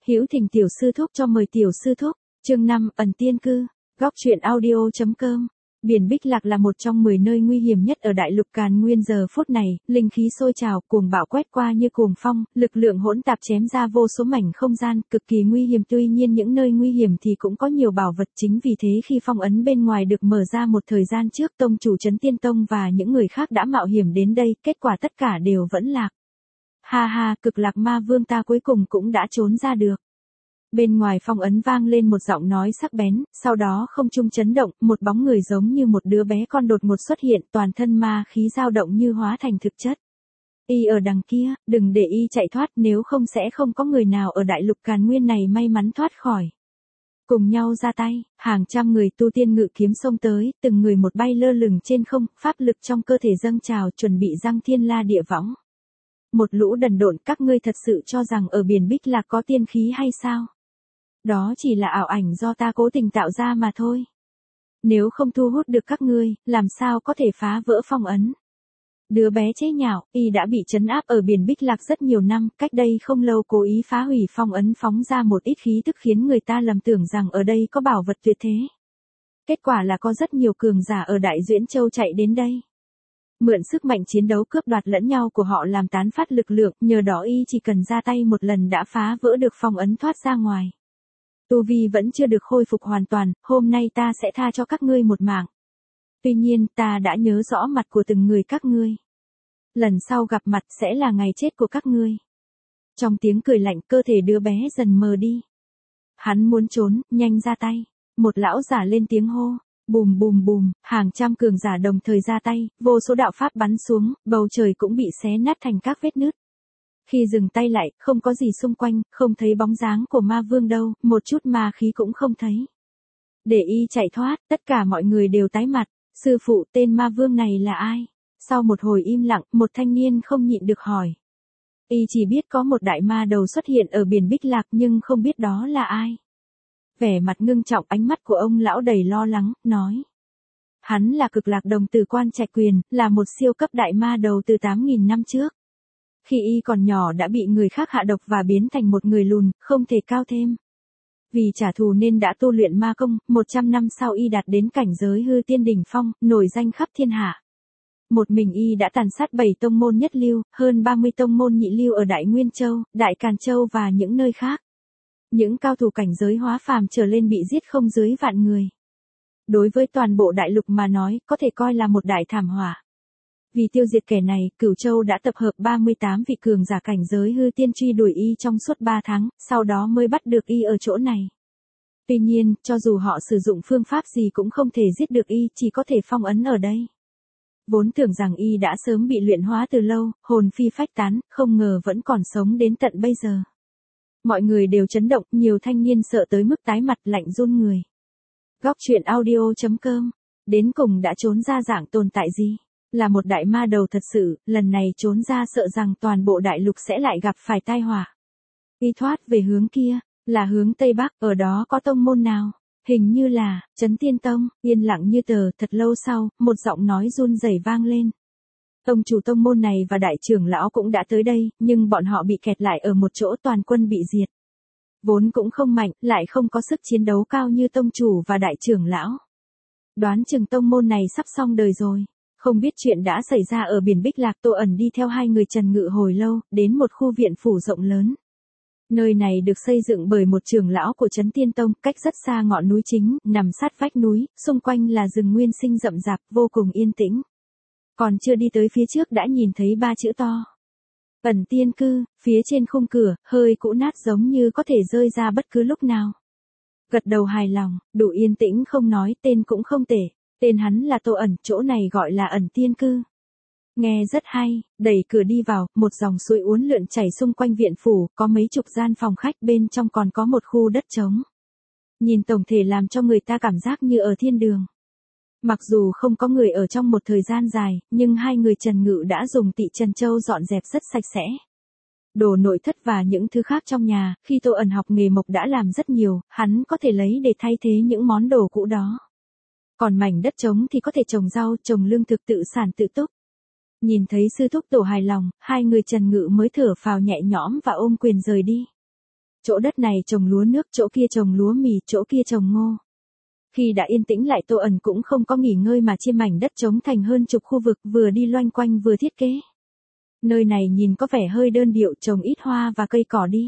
Hữu Thình tiểu sư thúc cho mời tiểu sư thúc. Chương 5, ẩn tiên cư. Góc truyện audio.com. Biển Bích Lạc là một trong 10 nơi nguy hiểm nhất ở đại lục Càn Nguyên giờ phút này, linh khí sôi trào, cuồng bạo quét qua như cuồng phong, lực lượng hỗn tạp chém ra vô số mảnh không gian, cực kỳ nguy hiểm. Tuy nhiên những nơi nguy hiểm thì cũng có nhiều bảo vật, chính vì thế khi phong ấn bên ngoài được mở ra một thời gian trước, tông chủ Trấn Tiên Tông và những người khác đã mạo hiểm đến đây, kết quả tất cả đều vẫn lạc. Ha ha, Cực Lạc Ma Vương ta cuối cùng cũng đã trốn ra được. Bên ngoài phong ấn vang lên một giọng nói sắc bén, sau đó không trung chấn động, một bóng người giống như một đứa bé con đột ngột xuất hiện, toàn thân ma khí dao động như hóa thành thực chất. Y ở đằng kia, đừng để y chạy thoát, nếu không sẽ không có người nào ở đại lục Càn Nguyên này may mắn thoát khỏi. Cùng nhau ra tay, hàng trăm người tu tiên ngự kiếm xông tới, từng người một bay lơ lửng trên không, pháp lực trong cơ thể dâng trào, chuẩn bị giăng thiên la địa võng. Một lũ đần độn, các ngươi thật sự cho rằng ở biển Bích Lạc có tiên khí hay sao? Đó chỉ là ảo ảnh do ta cố tình tạo ra mà thôi. Nếu không thu hút được các ngươi, làm sao có thể phá vỡ phong ấn? Đứa bé chế nhạo, y đã bị trấn áp ở biển Bích Lạc rất nhiều năm, cách đây không lâu cố ý phá hủy phong ấn, phóng ra một ít khí tức khiến người ta lầm tưởng rằng ở đây có bảo vật tuyệt thế. Kết quả là có rất nhiều cường giả ở Đại Duyễn Châu chạy đến đây. Mượn sức mạnh chiến đấu cướp đoạt lẫn nhau của họ làm tán phát lực lượng, nhờ đó y chỉ cần ra tay một lần đã phá vỡ được phong ấn thoát ra ngoài. Tu vi vẫn chưa được khôi phục hoàn toàn, hôm nay ta sẽ tha cho các ngươi một mạng. Tuy nhiên, ta đã nhớ rõ mặt của từng người các ngươi. Lần sau gặp mặt sẽ là ngày chết của các ngươi. Trong tiếng cười lạnh, cơ thể đứa bé dần mờ đi. Hắn muốn trốn, nhanh ra tay. Một lão giả lên tiếng hô. Bùm bùm bùm, hàng trăm cường giả đồng thời ra tay, vô số đạo pháp bắn xuống, bầu trời cũng bị xé nát thành các vết nứt. Khi dừng tay lại, không có gì xung quanh, không thấy bóng dáng của ma vương đâu, một chút ma khí cũng không thấy. Để y chạy thoát, tất cả mọi người đều tái mặt. Sư phụ, tên ma vương này là ai? Sau một hồi im lặng, một thanh niên không nhịn được hỏi. Y chỉ biết có một đại ma đầu xuất hiện ở biển Bích Lạc nhưng không biết đó là ai. Vẻ mặt ngưng trọng, ánh mắt của ông lão đầy lo lắng, nói. Hắn là Cực Lạc Đồng Tử Quan Trạch Quyền, là một siêu cấp đại ma đầu từ 8.000 năm trước. Khi y còn nhỏ đã bị người khác hạ độc và biến thành một người lùn, không thể cao thêm. Vì trả thù nên đã tu luyện ma công, 100 năm sau y đạt đến cảnh giới hư tiên đỉnh phong, nổi danh khắp thiên hạ. Một mình y đã tàn sát 7 tông môn nhất lưu, hơn 30 tông môn nhị lưu ở Đại Nguyên Châu, Đại Càn Châu và những nơi khác. Những cao thủ cảnh giới hóa phàm trở lên bị giết không dưới vạn người. Đối với toàn bộ đại lục mà nói, có thể coi là một đại thảm họa. Vì tiêu diệt kẻ này, Cửu Châu đã tập hợp 38 vị cường giả cảnh giới hư tiên truy đuổi y trong suốt 3 tháng, sau đó mới bắt được y ở chỗ này. Tuy nhiên, cho dù họ sử dụng phương pháp gì cũng không thể giết được y, chỉ có thể phong ấn ở đây. Vốn tưởng rằng y đã sớm bị luyện hóa từ lâu, hồn phi phách tán, không ngờ vẫn còn sống đến tận bây giờ. Mọi người đều chấn động, nhiều thanh niên sợ tới mức tái mặt, lạnh run người. Góc truyện audio.com. Đến cùng đã trốn ra dạng tồn tại gì? Là một đại ma đầu thật sự, lần này trốn ra sợ rằng toàn bộ đại lục sẽ lại gặp phải tai họa. Y thoát về hướng kia, là hướng Tây Bắc, ở đó có tông môn nào? Hình như là, Trấn Tiên Tông. Yên lặng như tờ, thật lâu sau, một giọng nói run rẩy vang lên. Tông chủ tông môn này và đại trưởng lão cũng đã tới đây, nhưng bọn họ bị kẹt lại ở một chỗ, toàn quân bị diệt. Vốn cũng không mạnh, lại không có sức chiến đấu cao như tông chủ và đại trưởng lão. Đoán chừng tông môn này sắp xong đời rồi. Không biết chuyện đã xảy ra ở biển Bích Lạc. Tô Ẩn đi theo hai người Trần Ngự hồi lâu, đến một khu viện phủ rộng lớn. Nơi này được xây dựng bởi một trưởng lão của Trấn Tiên Tông, cách rất xa ngọn núi chính, nằm sát vách núi, xung quanh là rừng nguyên sinh rậm rạp, vô cùng yên tĩnh. Còn chưa đi tới phía trước đã nhìn thấy 3 chữ to. Ẩn tiên cư, phía trên khung cửa, hơi cũ nát giống như có thể rơi ra bất cứ lúc nào. Gật đầu hài lòng, đủ yên tĩnh không nói, tên cũng không tệ. Tên hắn là Tô Ẩn, chỗ này gọi là ẩn tiên cư. Nghe rất hay, đẩy cửa đi vào, một dòng suối uốn lượn chảy xung quanh viện phủ, có mấy chục gian phòng khách, bên trong còn có một khu đất trống. Nhìn tổng thể làm cho người ta cảm giác như ở thiên đường. Mặc dù không có người ở trong một thời gian dài, nhưng hai người Trần Ngự đã dùng Tị Trần Châu dọn dẹp rất sạch sẽ. Đồ nội thất và những thứ khác trong nhà, khi Tô Ẩn học nghề mộc đã làm rất nhiều, hắn có thể lấy để thay thế những món đồ cũ đó. Còn mảnh đất trống thì có thể trồng rau, trồng lương thực tự sản tự túc. Nhìn thấy sư thúc tổ hài lòng, hai người Trần Ngự mới thở phào nhẹ nhõm và ôm quyền rời đi. Chỗ đất này trồng lúa nước, chỗ kia trồng lúa mì, chỗ kia trồng ngô. Khi đã yên tĩnh lại Tô ẩn cũng không có nghỉ ngơi mà chia mảnh đất trống thành hơn chục khu vực vừa đi loanh quanh vừa thiết kế. Nơi này nhìn có vẻ hơi đơn điệu, trồng ít hoa và cây cỏ đi.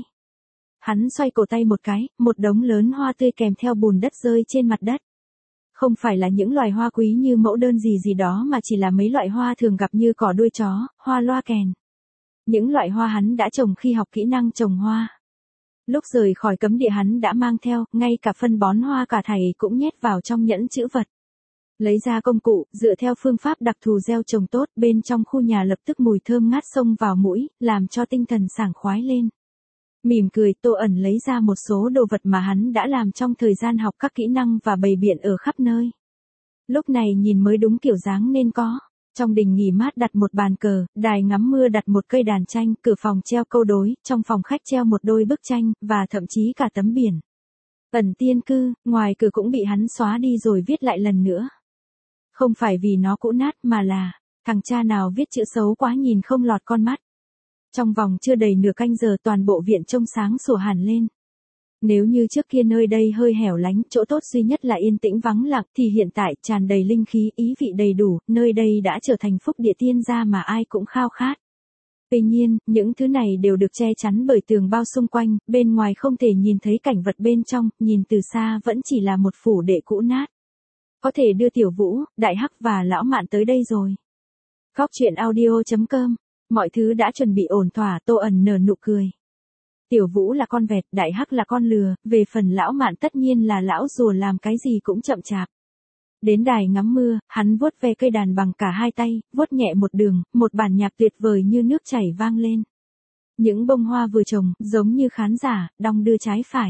Hắn xoay cổ tay một cái, một đống lớn hoa tươi kèm theo bùn đất rơi trên mặt đất. Không phải là những loài hoa quý như mẫu đơn gì đó mà chỉ là mấy loại hoa thường gặp như cỏ đuôi chó, hoa loa kèn. Những loại hoa hắn đã trồng khi học kỹ năng trồng hoa. Lúc rời khỏi cấm địa hắn đã mang theo, ngay cả phân bón hoa cả thảy cũng nhét vào trong nhẫn trữ vật. Lấy ra công cụ, dựa theo phương pháp đặc thù gieo trồng tốt, bên trong khu nhà lập tức mùi thơm ngát xông vào mũi, làm cho tinh thần sảng khoái lên. Mỉm cười, Tô ẩn lấy ra một số đồ vật mà hắn đã làm trong thời gian học các kỹ năng và bày biện ở khắp nơi. Lúc này nhìn mới đúng kiểu dáng nên có. Trong đình nghỉ mát đặt một bàn cờ, đài ngắm mưa đặt một cây đàn tranh, cửa phòng treo câu đối, trong phòng khách treo một đôi bức tranh, và thậm chí cả tấm biển. Ẩn tiên cư, ngoài cửa cũng bị hắn xóa đi rồi viết lại lần nữa. Không phải vì nó cũ nát mà là, thằng cha nào viết chữ xấu quá nhìn không lọt con mắt. Trong vòng chưa đầy nửa canh giờ toàn bộ viện trông sáng sủa hẳn lên. Nếu như trước kia nơi đây hơi hẻo lánh, chỗ tốt duy nhất là yên tĩnh vắng lặng, thì hiện tại tràn đầy linh khí, ý vị đầy đủ, nơi đây đã trở thành phúc địa tiên gia mà ai cũng khao khát. Tuy nhiên, những thứ này đều được che chắn bởi tường bao xung quanh, bên ngoài không thể nhìn thấy cảnh vật bên trong, nhìn từ xa vẫn chỉ là một phủ đệ cũ nát. Có thể đưa Tiểu Vũ, Đại Hắc và Lão Mạn tới đây rồi. Góc truyện audio.com. Mọi thứ đã chuẩn bị ổn thỏa, Tô ẩn nở nụ cười. Tiểu Vũ là con vẹt, Đại Hắc là con lừa, về phần Lão Mạn tất nhiên là lão rùa làm cái gì cũng chậm chạp. Đến đài ngắm mưa, hắn vuốt ve cây đàn bằng cả hai tay, vuốt nhẹ một đường, một bản nhạc tuyệt vời như nước chảy vang lên. Những bông hoa vừa trồng, giống như khán giả, đong đưa trái phải.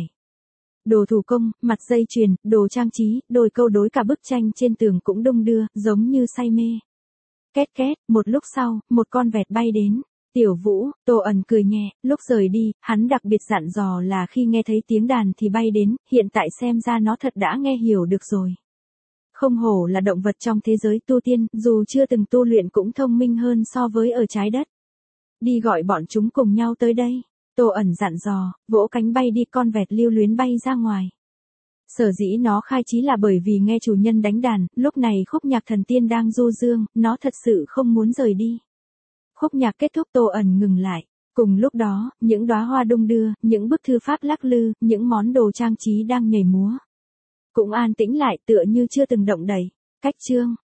Đồ thủ công, mặt dây chuyền, đồ trang trí, đôi câu đối cả bức tranh trên tường cũng đung đưa, giống như say mê. Két két, một lúc sau, một con vẹt bay đến. Tiểu Vũ, Tô ẩn cười nhẹ, lúc rời đi, hắn đặc biệt dặn dò là khi nghe thấy tiếng đàn thì bay đến, hiện tại xem ra nó thật đã nghe hiểu được rồi. Không hổ là động vật trong thế giới tu tiên, dù chưa từng tu luyện cũng thông minh hơn so với ở trái đất. Đi gọi bọn chúng cùng nhau tới đây. Tô ẩn dặn dò, vỗ cánh bay đi, con vẹt lưu luyến bay ra ngoài. Sở dĩ nó khai chí là bởi vì nghe chủ nhân đánh đàn, lúc này khúc nhạc thần tiên đang du dương, nó thật sự không muốn rời đi. Khúc nhạc kết thúc, Tô ẩn ngừng lại. Cùng lúc đó, những đóa hoa đung đưa, những bức thư pháp lắc lư, những món đồ trang trí đang nhảy múa. Cũng an tĩnh lại tựa như chưa từng động đậy. Cách chương.